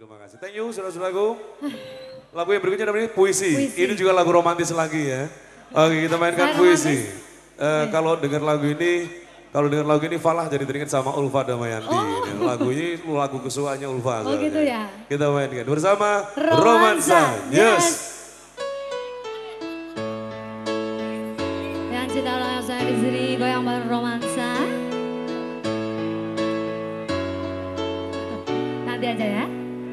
Terima kasih. Thank you saudara-saudaraku. Lagu yang berikutnya namanya Puisi. Ini juga lagu romantis lagi ya. Oke, kita mainkan Puisi. Kalau dengar lagu ini Falah jadi teringat sama Ulfa Damayanti. Lagu ini lagu kesukaannya Ulfa. Oh gitu ya. Kita mainkan bersama Romansa. Yes. Yang cinta ulang saya di sini goyang bareng Romansa. Nanti aja ya.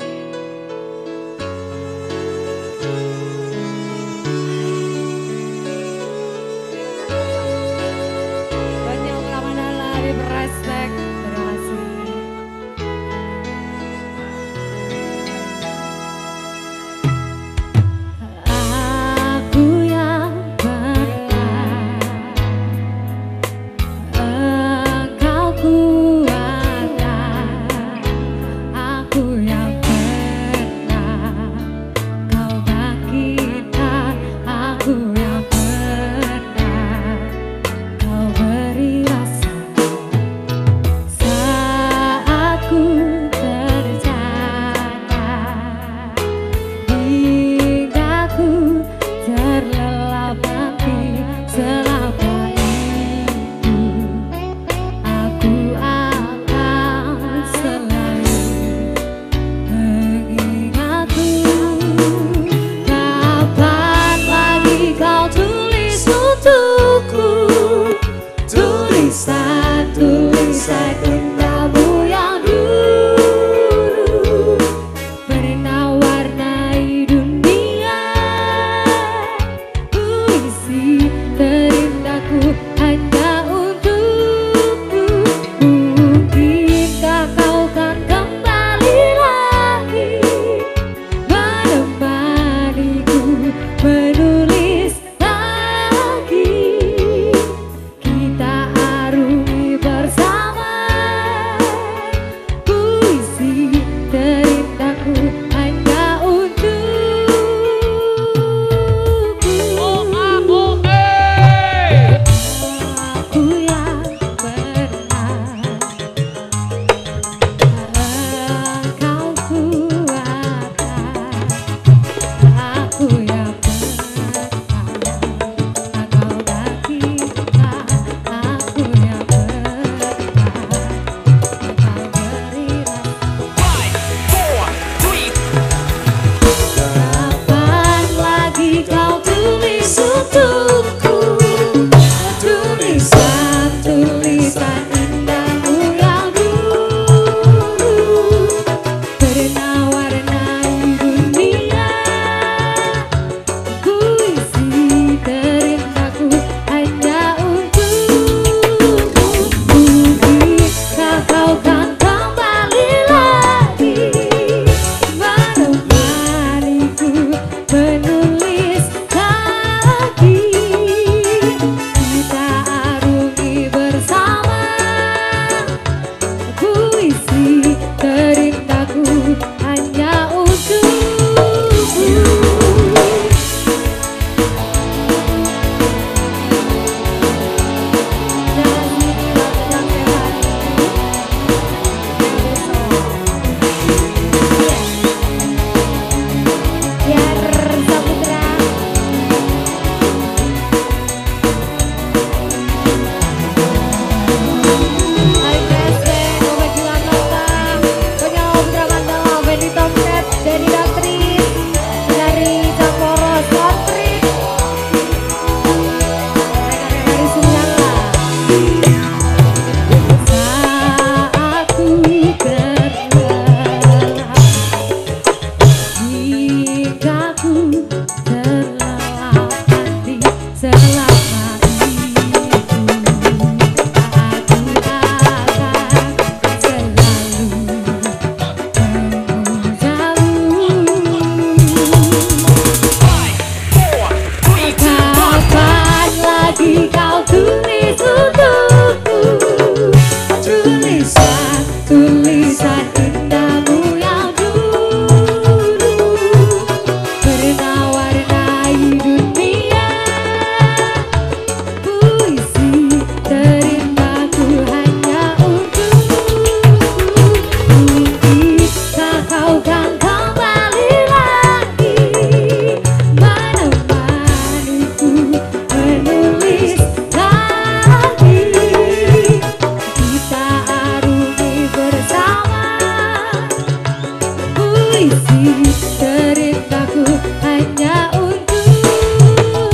Respect, terima kasih. puisi ceritaku hanya untukmu.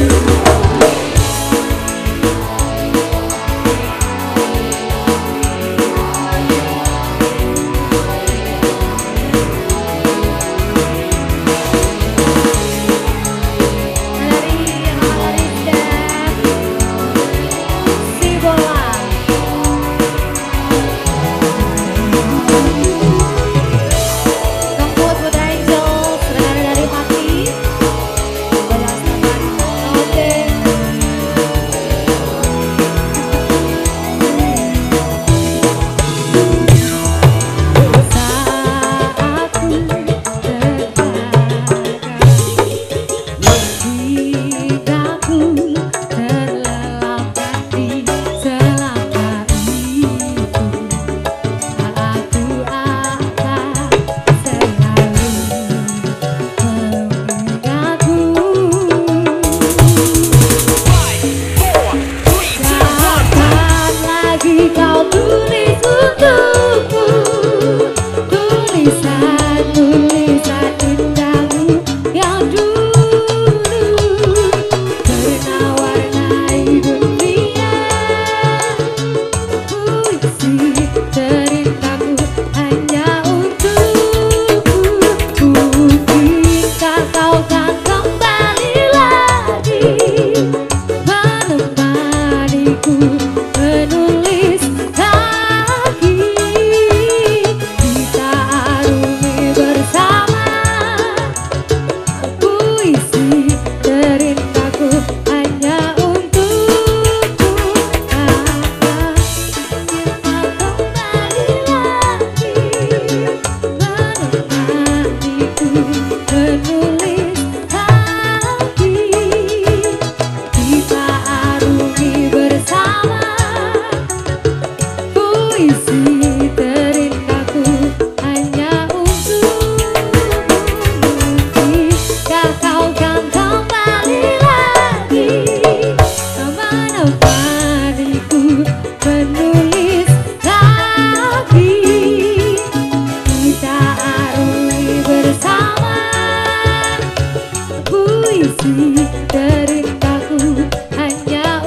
Ceritaku hanya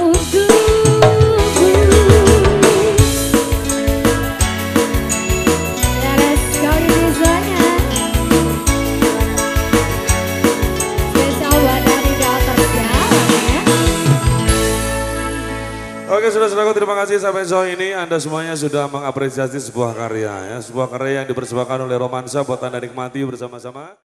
untukmu. Let's go Rizwana. Spesial buat dari Daughter Jalan ya. Oke saudara-saudaraku, terima kasih sampai sore ini Anda semuanya sudah mengapresiasi sebuah karya ya. Sebuah karya yang dipersembahkan oleh Romansa buat Anda nikmati bersama-sama.